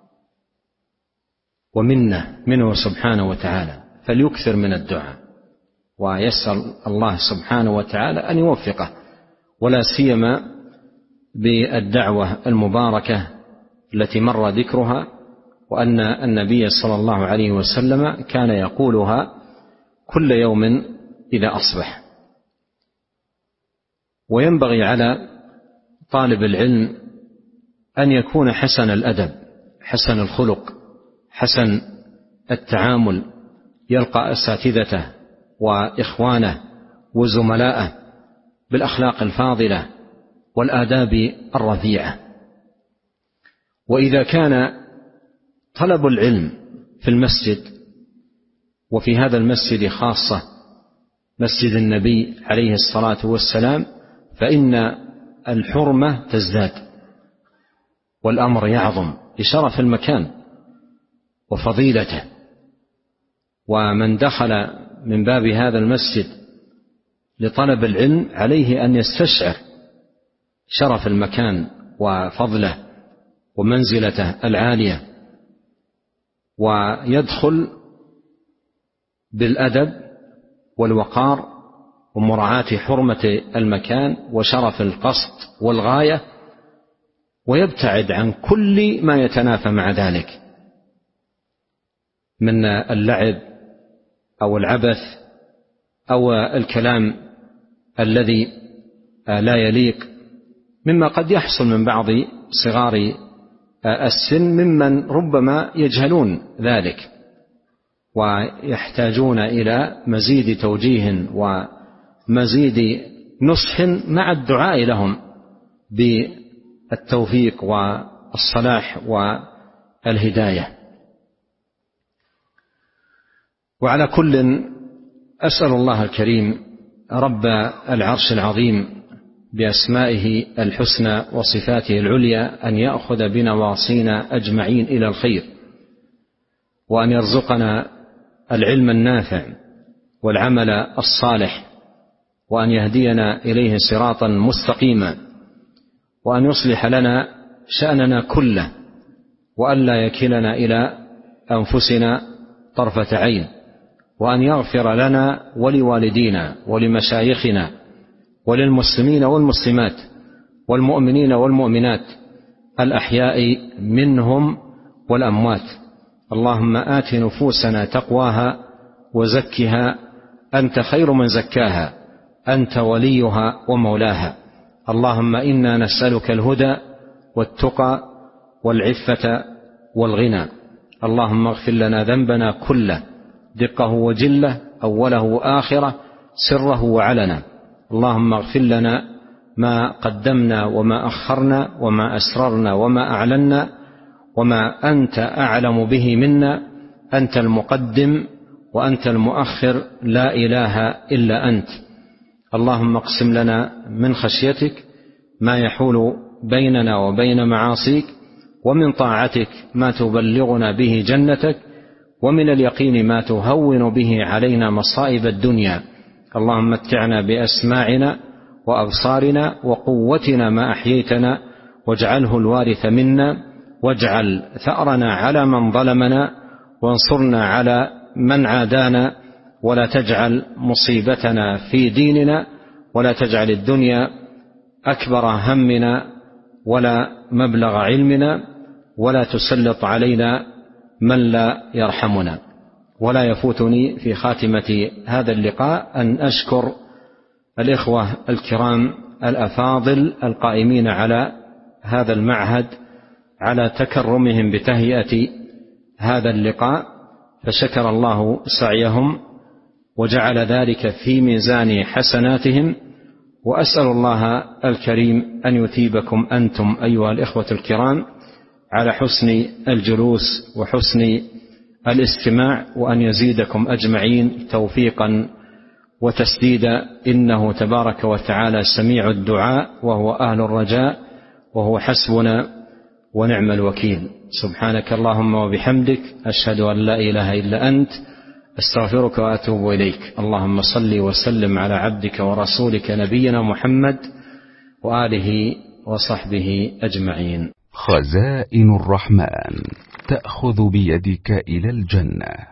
ومنة منه سبحانه وتعالى، فليكثر من الدعاء ويسأل الله سبحانه وتعالى أن يوفقه، ولا سيما بالدعوة المباركة التي مر ذكرها، وأن النبي صلى الله عليه وسلم كان يقولها كل يوم إذا أصبح. وينبغي على طالب العلم أن يكون حسن الأدب، حسن الخلق، حسن التعامل، يلقى أساتذته وإخوانه وزملاءه بالأخلاق الفاضلة والآداب الرفيعة. وإذا كان طلب العلم في المسجد، وفي هذا المسجد خاصة مسجد النبي عليه الصلاة والسلام، فإن الحرمة تزداد والأمر يعظم لشرف المكان وفضيلته. ومن دخل من باب هذا المسجد لطلب العلم عليه أن يستشعر شرف المكان وفضله ومنزلته العالية، ويدخل بالأدب والوقار ومراعاة حرمة المكان وشرف القصد والغاية، ويبتعد عن كل ما يتنافى مع ذلك من اللعب أو العبث أو الكلام الذي لا يليق، مما قد يحصل من بعض صغار السن ممن ربما يجهلون ذلك ويحتاجون إلى مزيد توجيه ومزيد نصح مع الدعاء لهم بالتوفيق والصلاح والهداية. وعلى كل أسأل الله الكريم رب العرش العظيم بأسمائه الحسنى وصفاته العليا أن يأخذ بنواصينا أجمعين إلى الخير، وأن يرزقنا العلم النافع والعمل الصالح، وأن يهدينا إليه صراطا مستقيما، وأن يصلح لنا شأننا كله، وأن لا يكلنا إلى أنفسنا طرفة عين، وأن يغفر لنا ولوالدينا ولمشايخنا وللمسلمين والمسلمات والمؤمنين والمؤمنات الأحياء منهم والأموات. اللهم آت نفوسنا تقواها وزكها أنت خير من زكاها، أنت وليها ومولاها. اللهم إنا نسألك الهدى والتقى والعفة والغنى. اللهم اغفر لنا ذنبنا كله، دقه وجله، أوله وآخره، سره وعلنا. اللهم اغفر لنا ما قدمنا وما أخرنا وما أسررنا وما أعلنا وما أنت أعلم به منا. أنت المقدم وأنت المؤخر، لا إله إلا أنت. اللهم اقسم لنا من خشيتك ما يحول بيننا وبين معاصيك، ومن طاعتك ما تبلغنا به جنتك، ومن اليقين ما تهون به علينا مصائب الدنيا. اللهم متعنا بأسماعنا وأبصارنا وقوتنا ما أحييتنا، واجعله الوارث منا، واجعل ثأرنا على من ظلمنا، وانصرنا على من عادانا، ولا تجعل مصيبتنا في ديننا، ولا تجعل الدنيا أكبر همنا ولا مبلغ علمنا، ولا تسلط علينا من لا يرحمنا. ولا يفوتني في خاتمة هذا اللقاء أن أشكر الإخوة الكرام الأفاضل القائمين على هذا المعهد على تكرمهم بتهيئة هذا اللقاء، فشكر الله سعيهم وجعل ذلك في ميزان حسناتهم. وأسأل الله الكريم أن يثيبكم أنتم أيها الإخوة الكرام على حسن الجلوس وحسن الاستماع، وأن يزيدكم أجمعين توفيقا وتسديدا، إنه تبارك وتعالى سميع الدعاء وهو أهل الرجاء، وهو حسبنا ونعم الوكيل. سبحانك اللهم وبحمدك، أشهد أن لا إله إلا أنت، أستغفرك وأتوب إليك. اللهم صل وسلم على عبدك ورسولك نبينا محمد وآله وصحبه أجمعين. خزائن الرحمن تأخذ بيدك إلى الجنة.